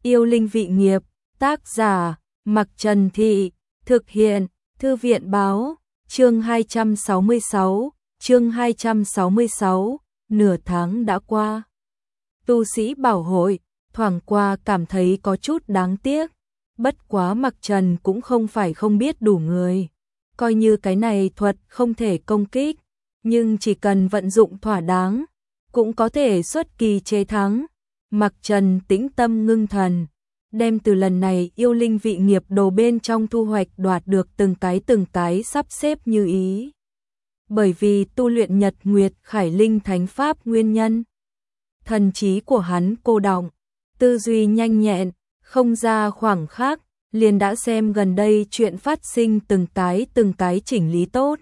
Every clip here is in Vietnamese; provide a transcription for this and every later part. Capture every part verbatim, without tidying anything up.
Yêu linh vị nghiệp, tác giả, Mặc Trần Thị, thực hiện, Thư viện báo, chương hai trăm sáu mươi sáu, chương hai trăm sáu mươi sáu, nửa tháng đã qua. Tu sĩ bảo hội, thoảng qua cảm thấy có chút đáng tiếc, bất quá Mặc Trần cũng không phải không biết đủ người. Coi như cái này thuật không thể công kích, nhưng chỉ cần vận dụng thỏa đáng, cũng có thể xuất kỳ chế thắng. Mặc Trần tĩnh tâm ngưng thần, đem từ lần này yêu linh vị nghiệp đồ bên trong thu hoạch đoạt được từng cái từng cái sắp xếp như ý. Bởi vì tu luyện Nhật Nguyệt Khải Linh Thánh Pháp nguyên nhân, thần trí của hắn cô đọng, tư duy nhanh nhẹn, không ra khoảng khắc, liền đã xem gần đây chuyện phát sinh từng cái từng cái chỉnh lý tốt.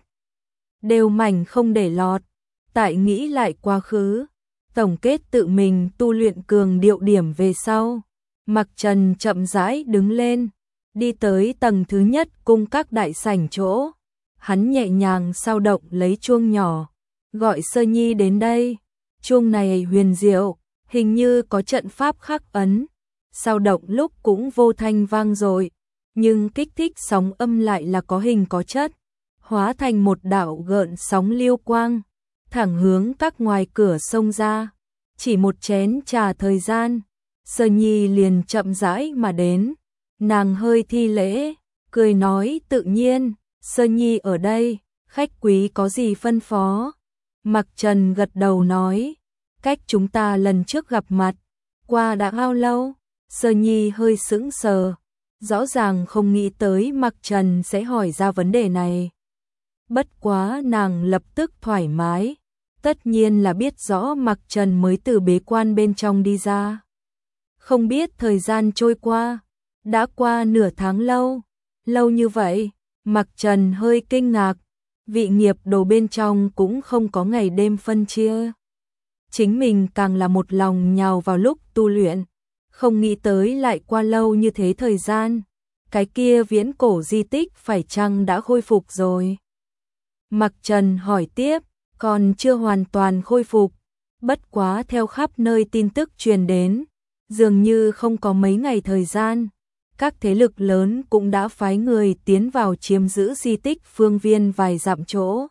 Đều mảnh không để lọt, tại nghĩ lại quá khứ, tổng kết tự mình tu luyện cường điệu điểm về sau. Mặc Trần chậm rãi đứng lên, đi tới tầng thứ nhất cung các đại sảnh chỗ. Hắn nhẹ nhàng sao động lấy chuông nhỏ, gọi Sơ Nhi đến đây. Chuông này huyền diệu, hình như có trận pháp khắc ấn. Sao động lúc cũng vô thanh vang dội, nhưng kích thích sóng âm lại là có hình có chất, hóa thành một đạo gợn sóng liêu quang, thẳng hướng các ngoài cửa sông ra. Chỉ một chén trà thời gian, Sơ Nhi liền chậm rãi mà đến. Nàng hơi thi lễ, cười nói tự nhiên, Sơ Nhi ở đây, khách quý có gì phân phó? Mặc Trần gật đầu nói, cách chúng ta lần trước gặp mặt, qua đã bao lâu? Sơ Nhi hơi sững sờ, rõ ràng không nghĩ tới Mặc Trần sẽ hỏi ra vấn đề này. Bất quá nàng lập tức thoải mái, tất nhiên là biết rõ Mặc Trần mới từ bế quan bên trong đi ra. Không biết thời gian trôi qua, đã qua nửa tháng lâu, lâu như vậy. Mặc Trần hơi kinh ngạc, vị nghiệp đồ bên trong cũng không có ngày đêm phân chia. Chính mình càng là một lòng nhào vào lúc tu luyện, không nghĩ tới lại qua lâu như thế thời gian. Cái kia viễn cổ di tích phải chăng đã khôi phục rồi? Mặc Trần hỏi tiếp, còn chưa hoàn toàn khôi phục, bất quá theo khắp nơi tin tức truyền đến, dường như không có mấy ngày thời gian, các thế lực lớn cũng đã phái người tiến vào chiếm giữ di tích phương viên vài dặm chỗ.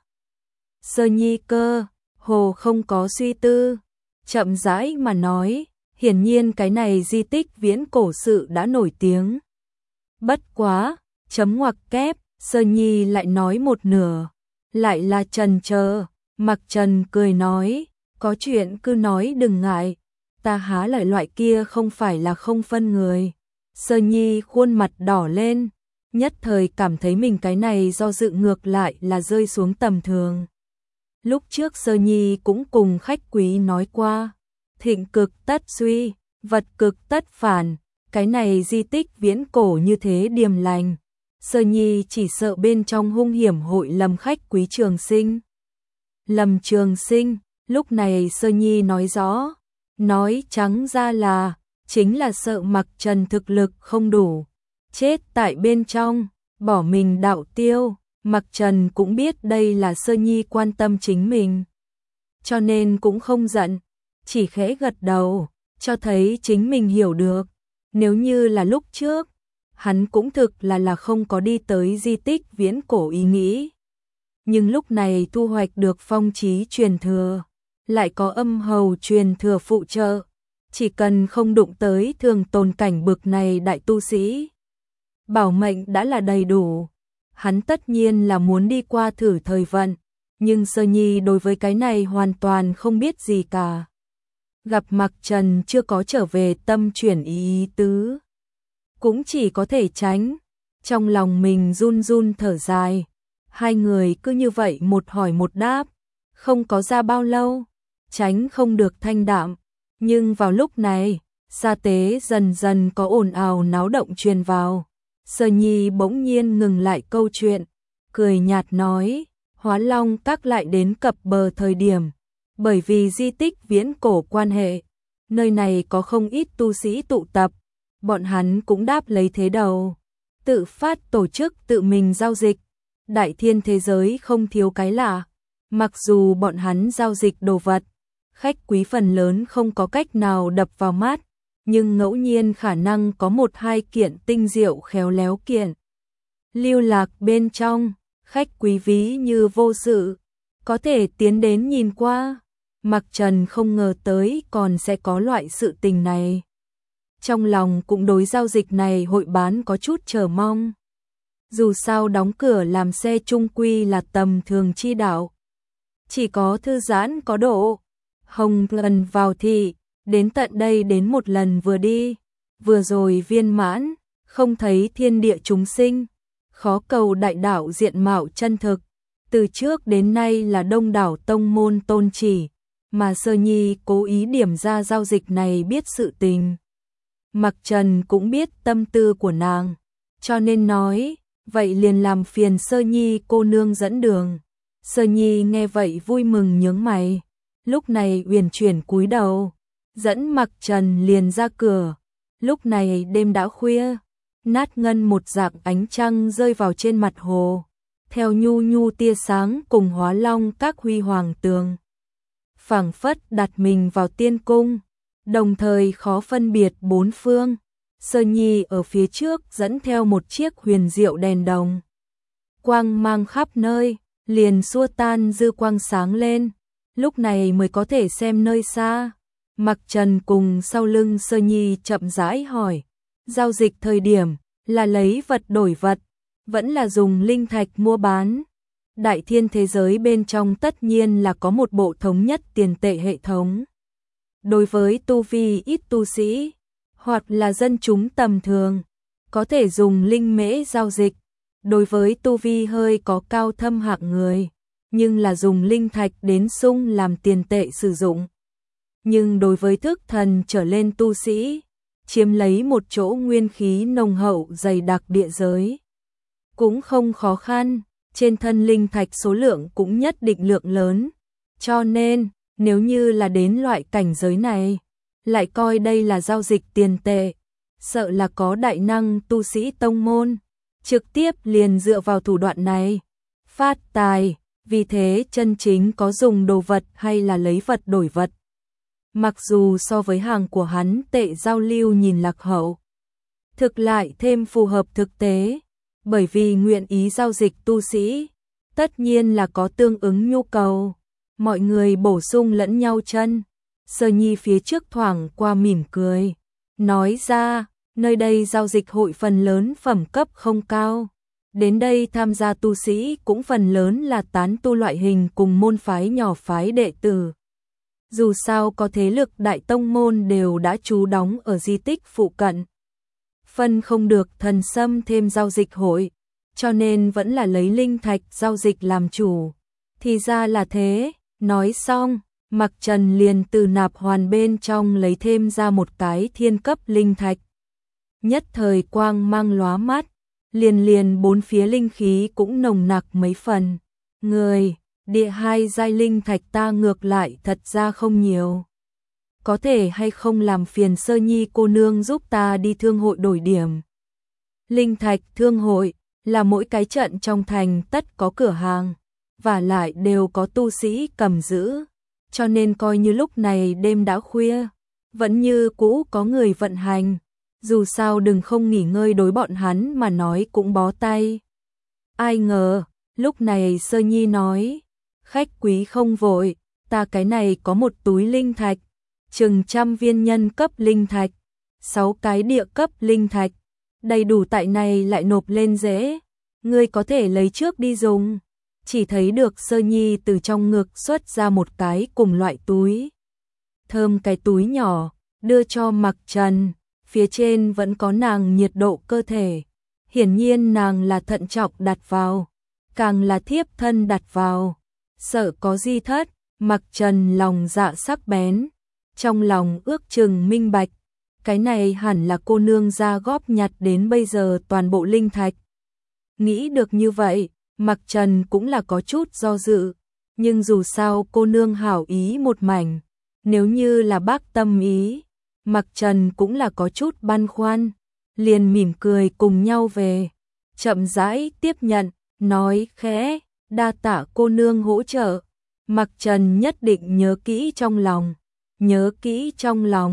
Sơ Nhi cơ hồ không có suy tư, chậm rãi mà nói, hiển nhiên cái này di tích viễn cổ sự đã nổi tiếng. Bất quá, chấm ngoặc kép, Sơ Nhi lại nói một nửa, lại là chần chờ. Mặc Trần cười nói, có chuyện cứ nói đừng ngại, ta há lại loại kia không phải là không phân người. Sơ Nhi khuôn mặt đỏ lên, nhất thời cảm thấy mình cái này do dự ngược lại là rơi xuống tầm thường. Lúc trước Sơ Nhi cũng cùng khách quý nói qua, thịnh cực tất suy, vật cực tất phản, cái này di tích viễn cổ như thế điềm lành. Sơ Nhi chỉ sợ bên trong hung hiểm hội lầm khách quý Trường Sinh. Lầm Trường Sinh, lúc này Sơ Nhi nói rõ, nói trắng ra là, chính là sợ Mặc Trần thực lực không đủ, chết tại bên trong, bỏ mình đạo tiêu. Mặc Trần cũng biết đây là Sơ Nhi quan tâm chính mình, cho nên cũng không giận, chỉ khẽ gật đầu, cho thấy chính mình hiểu được. Nếu như là lúc trước, hắn cũng thực là là không có đi tới di tích viễn cổ ý nghĩ. Nhưng lúc này thu hoạch được phong chí truyền thừa, lại có âm hầu truyền thừa phụ trợ, chỉ cần không đụng tới thường tồn cảnh bực này đại tu sĩ, bảo mệnh đã là đầy đủ. Hắn tất nhiên là muốn đi qua thử thời vận, nhưng Sơ Nhi đối với cái này hoàn toàn không biết gì cả. Gặp Mặc Trần chưa có trở về tâm chuyển ý tứ, cũng chỉ có thể tránh, trong lòng mình run run thở dài. Hai người cứ như vậy một hỏi một đáp, không có ra bao lâu, tránh không được thanh đạm. Nhưng vào lúc này, gia tế dần dần có ồn ào náo động truyền vào. Sơ Nhi bỗng nhiên ngừng lại câu chuyện, cười nhạt nói, Hóa Long Các lại đến cập bờ thời điểm, bởi vì di tích viễn cổ quan hệ, nơi này có không ít tu sĩ tụ tập, bọn hắn cũng đáp lấy thế đầu, tự phát tổ chức tự mình giao dịch. Đại thiên thế giới không thiếu cái lạ, mặc dù bọn hắn giao dịch đồ vật, khách quý phần lớn không có cách nào đập vào mắt, nhưng ngẫu nhiên khả năng có một hai kiện tinh diệu khéo léo kiện. Lưu lạc bên trong, khách quý ví như vô sự, có thể tiến đến nhìn qua. Mặc Trần không ngờ tới còn sẽ có loại sự tình này. Trong lòng cũng đối giao dịch này hội bán có chút chờ mong. Dù sao đóng cửa làm xe chung quy là tầm thường chi đạo. Chỉ có thư giãn có độ. Hồng lần vào thị, đến tận đây đến một lần vừa đi. Vừa rồi viên mãn, không thấy thiên địa chúng sinh. Khó cầu đại đạo diện mạo chân thực. Từ trước đến nay là đông đảo tông môn tôn chỉ. Mà Sơ Nhi cố ý điểm ra giao dịch này biết sự tình. Mặc Trần cũng biết tâm tư của nàng. Cho nên nói, vậy liền làm phiền Sơ Nhi cô nương dẫn đường. Sơ Nhi nghe vậy vui mừng nhướng mày. Lúc này uyển chuyển cúi đầu, dẫn Mặc Trần liền ra cửa. Lúc này đêm đã khuya, nát ngân một dạng ánh trăng rơi vào trên mặt hồ, theo nhu nhu tia sáng cùng hóa long các huy hoàng tường. Phảng phất đặt mình vào tiên cung, đồng thời khó phân biệt bốn phương. Sơ Nhi ở phía trước dẫn theo một chiếc huyền diệu đèn đồng. Quang mang khắp nơi, liền xua tan dư quang sáng lên. Lúc này mới có thể xem nơi xa. Mặc Trần cùng sau lưng Sơ Nhi chậm rãi hỏi. Giao dịch thời điểm là lấy vật đổi vật, vẫn là dùng linh thạch mua bán. Đại thiên thế giới bên trong tất nhiên là có một bộ thống nhất tiền tệ hệ thống. Đối với tu vi ít tu sĩ, hoặc là dân chúng tầm thường, có thể dùng linh mễ giao dịch. Đối với tu vi hơi có cao thâm hạng người, nhưng là dùng linh thạch đến sung làm tiền tệ sử dụng. Nhưng đối với thức thần trở lên tu sĩ, chiếm lấy một chỗ nguyên khí nồng hậu dày đặc địa giới, cũng không khó khăn, trên thân linh thạch số lượng cũng nhất định lượng lớn. Cho nên, nếu như là đến loại cảnh giới này, lại coi đây là giao dịch tiền tệ, sợ là có đại năng tu sĩ tông môn, trực tiếp liền dựa vào thủ đoạn này, phát tài. Vì thế chân chính có dùng đồ vật hay là lấy vật đổi vật. Mặc dù so với hàng của hắn tệ giao lưu nhìn lạc hậu, thực lại thêm phù hợp thực tế, bởi vì nguyện ý giao dịch tu sĩ, tất nhiên là có tương ứng nhu cầu. Mọi người bổ sung lẫn nhau chân. Sơ Nhi phía trước thoảng qua mỉm cười, nói ra, nơi đây giao dịch hội phần lớn phẩm cấp không cao. Đến đây tham gia tu sĩ cũng phần lớn là tán tu loại hình cùng môn phái nhỏ phái đệ tử. Dù sao có thế lực đại tông môn đều đã trú đóng ở di tích phụ cận. Phân không được thần xâm thêm giao dịch hội, cho nên vẫn là lấy linh thạch giao dịch làm chủ. Thì ra là thế, nói xong, Mặc Trần liền từ nạp hoàn bên trong lấy thêm ra một cái thiên cấp linh thạch. Nhất thời quang mang lóa mắt. Liền liền bốn phía linh khí cũng nồng nặc mấy phần. Người, địa hai giai linh thạch ta ngược lại thật ra không nhiều. Có thể hay không làm phiền Sơ Nhi cô nương giúp ta đi thương hội đổi điểm. Linh thạch thương hội là mỗi cái trận trong thành tất có cửa hàng, và lại đều có tu sĩ cầm giữ. Cho nên coi như lúc này đêm đã khuya, vẫn như cũ có người vận hành. Dù sao đừng không nghỉ ngơi đối bọn hắn mà nói cũng bó tay. Ai ngờ, lúc này Sơ Nhi nói, khách quý không vội, ta cái này có một túi linh thạch, chừng trăm viên nhân cấp linh thạch, sáu cái địa cấp linh thạch, đầy đủ tại này lại nộp lên dễ, ngươi có thể lấy trước đi dùng. Chỉ thấy được Sơ Nhi từ trong ngực xuất ra một cái cùng loại túi. Thơm cái túi nhỏ, đưa cho Mặc Trần. Phía trên vẫn có nàng nhiệt độ cơ thể. Hiển nhiên nàng là thận trọng đặt vào, càng là thiếp thân đặt vào. Sợ có di thất, Mặc Trần lòng dạ sắc bén. Trong lòng ước chừng minh bạch, cái này hẳn là cô nương ra góp nhặt đến bây giờ toàn bộ linh thạch. Nghĩ được như vậy, Mặc Trần cũng là có chút do dự. Nhưng dù sao cô nương hảo ý một mảnh, nếu như là bác tâm ý, Mặc Trần cũng là có chút băn khoăn, liền mỉm cười cùng nhau về, chậm rãi tiếp nhận, nói khẽ, đa tạ cô nương hỗ trợ. Mặc Trần nhất định nhớ kỹ trong lòng, nhớ kỹ trong lòng,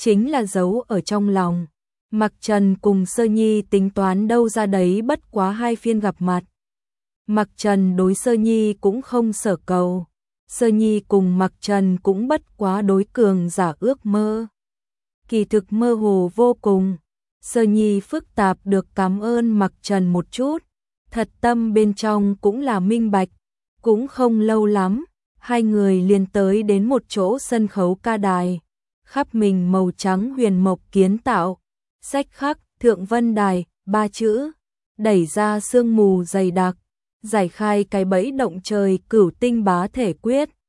chính là giấu ở trong lòng. Mặc Trần cùng Sơ Nhi tính toán đâu ra đấy bất quá hai phiên gặp mặt. Mặc Trần đối Sơ Nhi cũng không sở cầu. Sơ Nhi cùng Mặc Trần cũng bất quá đối cường giả ước mơ. Kỳ thực mơ hồ vô cùng. Sơ Nhi phức tạp được cảm ơn Mặc Trần một chút. Thật tâm bên trong cũng là minh bạch. Cũng không lâu lắm, hai người liền tới đến một chỗ sân khấu ca đài. Khắp mình màu trắng huyền mộc kiến tạo. Sách khắc, Thượng Vân Đài, ba chữ. Đẩy ra sương mù dày đặc. Giải khai cái bẫy động trời cửu tinh bá thể quyết.